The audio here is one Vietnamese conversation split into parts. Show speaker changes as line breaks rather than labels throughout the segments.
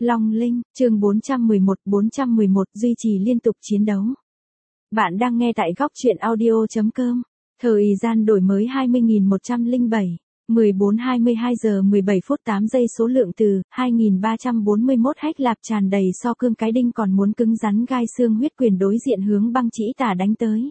Long Linh, chương 411 duy trì liên tục chiến đấu. Bạn đang nghe tại góc truyện audio.com. Thời gian đổi mới 20.107, 14:22 giờ 17 phút 8 giây số lượng từ 2341 hách lạp tràn đầy so cương cái đinh còn muốn cứng rắn gai xương huyết quyền đối diện hướng băng chỉ tà đánh tới.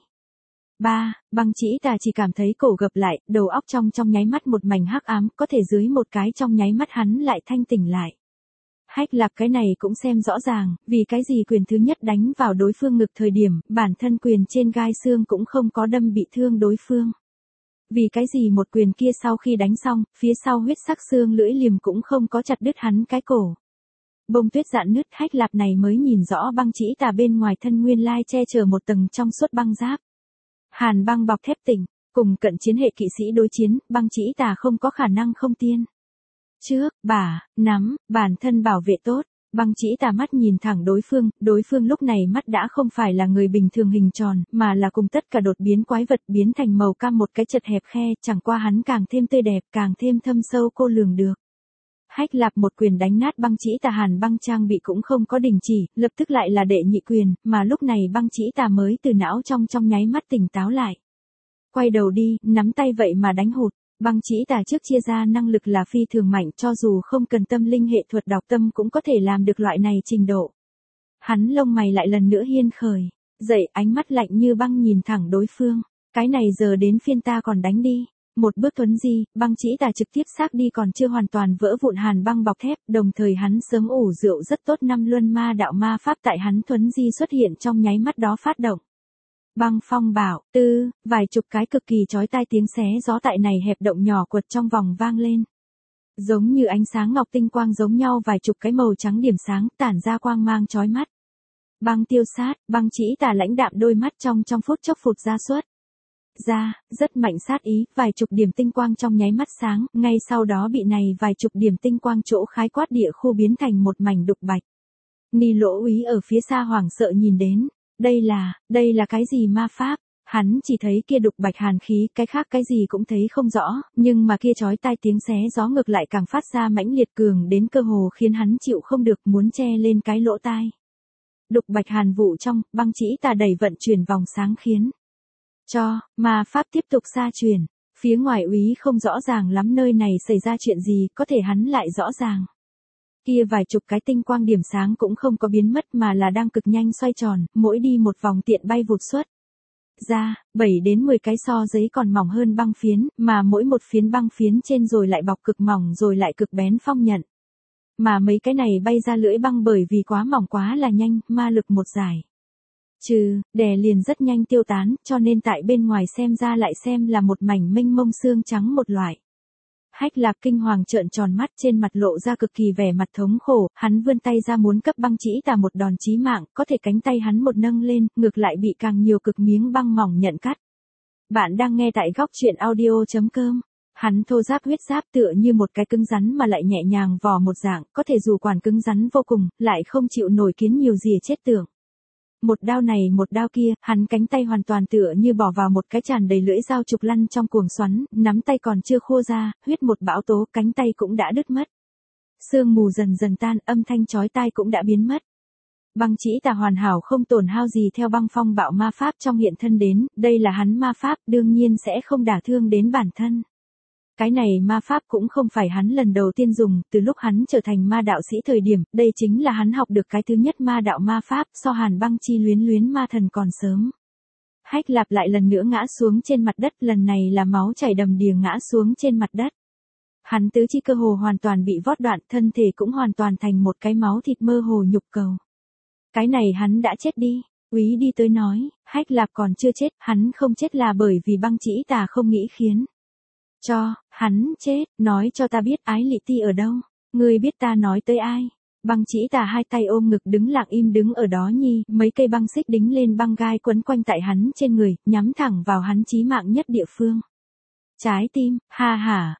Băng chỉ tà chỉ cảm thấy cổ gập lại, đầu óc trong nháy mắt một mảnh hắc ám, có thể dưới một cái trong nháy mắt hắn lại thanh tỉnh lại. Hách lạp cái này cũng xem rõ ràng, vì cái gì quyền thứ nhất đánh vào đối phương ngực thời điểm, bản thân quyền trên gai xương cũng không có đâm bị thương đối phương. Vì cái gì một quyền kia sau khi đánh xong, phía sau huyết sắc xương lưỡi liềm cũng không có chặt đứt hắn cái cổ. Bông tuyết dạn nứt, hách lạp này mới nhìn rõ băng chỉ tà bên ngoài thân nguyên lai che chở một tầng trong suốt băng giáp. Hàn băng bọc thép tỉnh, cùng cận chiến hệ kỵ sĩ đối chiến, băng chỉ tà không có khả năng không tiên. Trước, nắm, bản thân bảo vệ tốt, băng chỉ tà mắt nhìn thẳng đối phương lúc này mắt đã không phải là người bình thường hình tròn, mà là cùng tất cả đột biến quái vật biến thành màu cam một cái chật hẹp khe, chẳng qua hắn càng thêm tươi đẹp, càng thêm thâm sâu cô lường được. Hách lạp một quyền đánh nát băng chỉ tà, hàn băng trang bị cũng không có đình chỉ, lập tức lại là đệ nhị quyền, mà lúc này băng chỉ tà mới từ não trong nháy mắt tỉnh táo lại. Quay đầu đi, nắm tay vậy mà đánh hụt. Băng chỉ tà trước chia ra năng lực là phi thường mạnh, cho dù không cần tâm linh hệ thuật đọc tâm cũng có thể làm được loại này trình độ. Hắn lông mày lại lần nữa hiên khởi, dậy ánh mắt lạnh như băng nhìn thẳng đối phương. Cái này giờ đến phiên ta còn đánh đi. Một bước thuấn di, băng chỉ tà trực tiếp xác đi còn chưa hoàn toàn vỡ vụn hàn băng bọc thép, đồng thời hắn sớm ủ rượu rất tốt năm luân ma đạo ma pháp tại hắn thuấn di xuất hiện trong nháy mắt đó phát động. Băng phong bảo, vài chục cái cực kỳ chói tai tiếng xé gió tại này hẹp động nhỏ quật trong vòng vang lên. Giống như ánh sáng ngọc tinh quang giống nhau vài chục cái màu trắng điểm sáng tản ra quang mang chói mắt. Băng tiêu sát, băng chỉ tà lãnh đạm đôi mắt trong phút chốc phụt ra xuất. Rất mạnh sát ý, vài chục điểm tinh quang trong nháy mắt sáng, ngay sau đó bị này vài chục điểm tinh quang chỗ khái quát địa khu biến thành một mảnh đục bạch. Ni Lỗ Úy ở phía xa hoảng sợ nhìn đến. Đây là cái gì ma pháp? Hắn chỉ thấy kia đục bạch hàn khí, cái khác cái gì cũng thấy không rõ, nhưng mà kia chói tai tiếng xé gió ngược lại càng phát ra mãnh liệt cường đến cơ hồ khiến hắn chịu không được muốn che lên cái lỗ tai. Đục bạch hàn vụ trong, băng chỉ tà đẩy vận chuyển vòng sáng khiến cho ma pháp tiếp tục xa truyền. Phía ngoài úy không rõ ràng lắm nơi này xảy ra chuyện gì, có thể hắn lại rõ ràng. Kia vài chục cái tinh quang điểm sáng cũng không có biến mất mà là đang cực nhanh xoay tròn, mỗi đi một vòng tiện bay vụt xuất. 7 đến 10 cái so giấy còn mỏng hơn băng phiến, mà mỗi một phiến băng phiến trên rồi lại bọc cực mỏng rồi lại cực bén phong nhận. Mà mấy cái này bay ra lưỡi băng bởi vì quá mỏng quá là nhanh, ma lực một giải. Đè liền rất nhanh tiêu tán, cho nên tại bên ngoài xem ra lại xem là một mảnh mênh mông xương trắng một loại. Hách lạp kinh hoàng trợn tròn mắt, trên mặt lộ ra cực kỳ vẻ mặt thống khổ, hắn vươn tay ra muốn cấp băng chỉ tà một đòn chí mạng, có thể cánh tay hắn một nâng lên, ngược lại bị càng nhiều cực miếng băng mỏng nhận cắt. Bạn đang nghe tại góc truyện audio.com. Hắn thô ráp huyết giáp tựa như một cái cứng rắn mà lại nhẹ nhàng vò một dạng, có thể dù quản cứng rắn vô cùng, lại không chịu nổi kiến nhiều gì chết tưởng. Một đao này một đao kia, hắn cánh tay hoàn toàn tựa như bỏ vào một cái tràn đầy lưỡi dao trục lăn trong cuồng xoắn, nắm tay còn chưa khô ra, huyết một bão tố, cánh tay cũng đã đứt mất. Sương mù dần dần tan, âm thanh chói tai cũng đã biến mất. Băng chỉ tà hoàn hảo không tổn hao gì theo băng phong bạo ma pháp trong hiện thân đến, đây là hắn ma pháp, đương nhiên sẽ không đả thương đến bản thân. Cái này ma pháp cũng không phải hắn lần đầu tiên dùng, từ lúc hắn trở thành ma đạo sĩ thời điểm, đây chính là hắn học được cái thứ nhất ma đạo ma pháp, so hàn băng chi luyến ma thần còn sớm. Hách lạp lại lần nữa ngã xuống trên mặt đất, lần này là máu chảy đầm đìa ngã xuống trên mặt đất. Hắn tứ chi cơ hồ hoàn toàn bị vót đoạn, thân thể cũng hoàn toàn thành một cái máu thịt mơ hồ nhục cầu. Cái này hắn đã chết đi. Úy đi tới nói, hách lạp còn chưa chết, hắn không chết là bởi vì băng chỉ tà không nghĩ khiến cho hắn chết, nói cho ta biết ái lị ti ở đâu, ngươi biết ta nói tới ai. Băng chỉ tà hai tay ôm ngực đứng lặng im đứng ở đó nhi, mấy cây băng xích đính lên băng gai quấn quanh tại hắn trên người, nhắm thẳng vào hắn chí mạng nhất địa phương. Trái tim, ha ha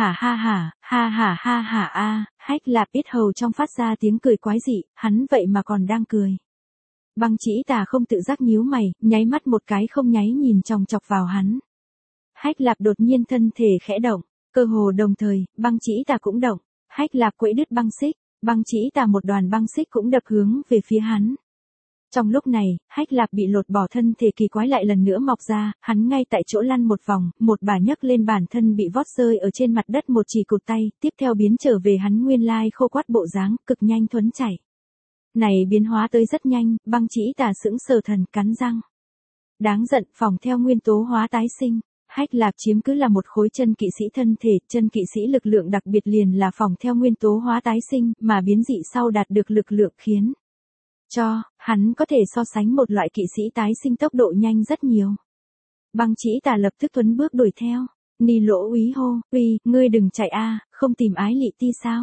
a, hách lạp biết hầu trong phát ra tiếng cười quái dị, hắn vậy mà còn đang cười. Băng chỉ tà không tự giác nhíu mày, nháy mắt một cái không nháy nhìn chòng chọc vào hắn. Hách lạp đột nhiên thân thể khẽ động, cơ hồ đồng thời, băng chỉ tà cũng động. Hách lạp quẫy đứt băng xích, Băng Chỉ Tà một đoàn băng xích cũng đập hướng về phía hắn. Trong lúc này, Hách Lạp bị lột bỏ thân thể kỳ quái lại lần nữa mọc ra, hắn ngay tại chỗ lăn một vòng, một bà nhấc lên bản thân bị vót rơi ở trên mặt đất một chỉ cụt tay, tiếp theo biến trở về hắn nguyên lai khô quắt bộ dáng, cực nhanh thuấn chảy. Này biến hóa tới rất nhanh, Băng Chỉ Tà sững sờ thần cắn răng. Đáng giận, phòng theo nguyên tố hóa tái sinh. Hách Lạp chiếm cứ là một khối chân kỵ sĩ thân thể, chân kỵ sĩ lực lượng đặc biệt liền là phòng theo nguyên tố hóa tái sinh, mà biến dị sau đạt được lực lượng khiến cho hắn có thể so sánh một loại kỵ sĩ tái sinh tốc độ nhanh rất nhiều. Băng Chỉ Tà lập tức tuấn bước đuổi theo. Ni Lỗ úy hô, uy, ngươi đừng chạy a, không tìm Ái Lị Ti sao?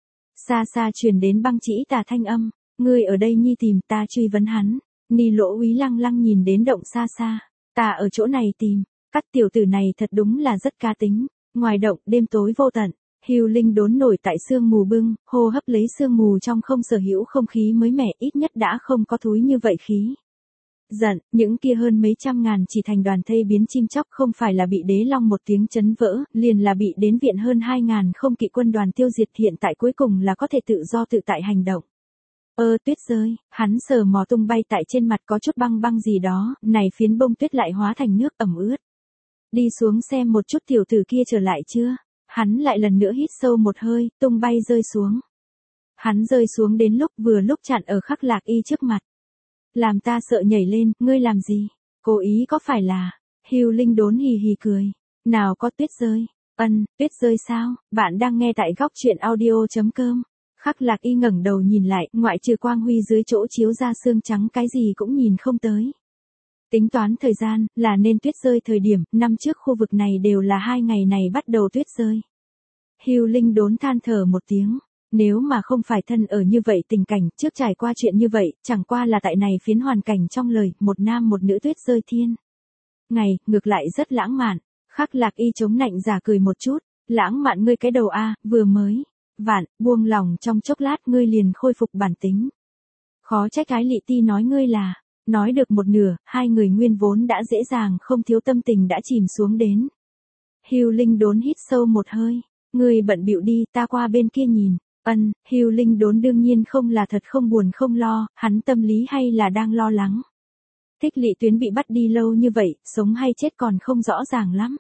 Xa xa truyền đến Băng Chỉ Tà thanh âm, ngươi ở đây nhi tìm ta truy vấn hắn. Ni Lỗ úy lăng lăng nhìn đến động xa xa, ta ở chỗ này tìm. Các tiểu tử này thật đúng là rất cá tính. Ngoài động, đêm tối vô tận, Hưu Linh đốn nổi tại sương mù bưng, hô hấp lấy sương mù trong không sở hữu không khí mới mẻ, ít nhất đã không có thúi như vậy khí. Giận, những kia hơn mấy trăm ngàn chỉ thành đoàn thây biến chim chóc không phải là bị Đế Long một tiếng chấn vỡ, liền là bị đến viện hơn 2.000 không kỵ quân đoàn tiêu diệt, hiện tại cuối cùng là có thể tự do tự tại hành động. Tuyết rơi, hắn sờ mò tung bay tại trên mặt có chút băng băng gì đó, này phiến bông tuyết lại hóa thành nước ẩm ướt. Đi xuống xem một chút tiểu tử kia trở lại chưa? Hắn lại lần nữa hít sâu một hơi, tung bay rơi xuống. Hắn rơi xuống đến vừa lúc chặn ở Khắc Lạc Y trước mặt. Làm ta sợ nhảy lên, ngươi làm gì? Cố ý có phải là? Hưu Linh đốn hì hì cười. Nào có tuyết rơi. Tuyết rơi sao? Bạn đang nghe tại góc truyện audio.com. Khắc Lạc Y ngẩng đầu nhìn lại, ngoại trừ quang huy dưới chỗ chiếu ra sương trắng cái gì cũng nhìn không tới. Tính toán thời gian, là nên tuyết rơi thời điểm, năm trước khu vực này đều là 2 ngày này bắt đầu tuyết rơi. Hưu Linh đốn than thở một tiếng, nếu mà không phải thân ở như vậy tình cảnh, trước trải qua chuyện như vậy, chẳng qua là tại này phiến hoàn cảnh trong lời, một nam một nữ tuyết rơi thiên. Ngày, ngược lại rất lãng mạn, Khắc Lạc Y chống nạnh giả cười một chút, lãng mạn ngươi cái đầu a, vừa mới, buông lòng trong chốc lát ngươi liền khôi phục bản tính. Khó trách Ái Lị Ti nói ngươi là. Nói được một nửa, hai người nguyên vốn đã dễ dàng không thiếu tâm tình đã chìm xuống đến. Hưu Linh đốn hít sâu một hơi, ngươi bận bịu đi, ta qua bên kia nhìn. Hưu Linh đốn đương nhiên không là thật không buồn không lo, hắn tâm lý hay là đang lo lắng. Thích Lị Tuyến bị bắt đi lâu như vậy, sống hay chết còn không rõ ràng lắm.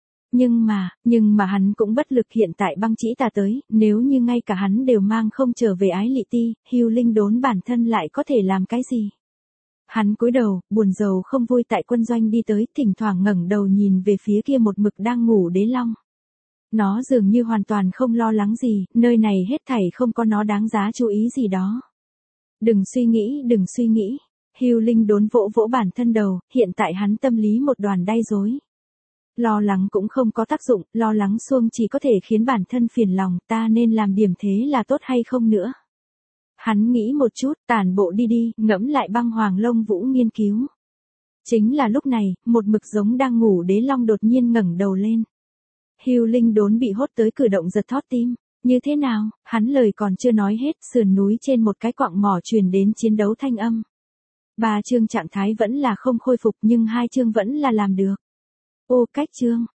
Nhưng mà hắn cũng bất lực, hiện tại Băng Chỉ Tà tới, nếu như ngay cả hắn đều mang không trở về Ái Lị Ti, Hưu Linh đốn bản thân lại có thể làm cái gì? Hắn cúi đầu, buồn rầu không vui tại quân doanh đi tới, thỉnh thoảng ngẩng đầu nhìn về phía kia một mực đang ngủ Đế Long. Nó dường như hoàn toàn không lo lắng gì, nơi này hết thảy không có nó đáng giá chú ý gì đó. Đừng suy nghĩ. Hưu Linh đốn vỗ vỗ bản thân đầu, hiện tại hắn tâm lý một đoàn đay rối. Lo lắng cũng không có tác dụng, lo lắng xuông chỉ có thể khiến bản thân phiền lòng, ta nên làm điểm thế là tốt hay không nữa. Hắn nghĩ một chút, tản bộ đi, ngẫm lại Băng Hoàng Lông Vũ nghiên cứu. Chính là lúc này, một mực giống đang ngủ Đế Long đột nhiên ngẩng đầu lên. Hưu Linh đốn bị hốt tới cử động giật thót tim. Như thế nào? Hắn lời còn chưa nói hết, sườn núi trên một cái quặng mỏ truyền đến chiến đấu thanh âm. 3 chương trạng thái vẫn là không khôi phục nhưng 2 chương vẫn là làm được. Cách chương,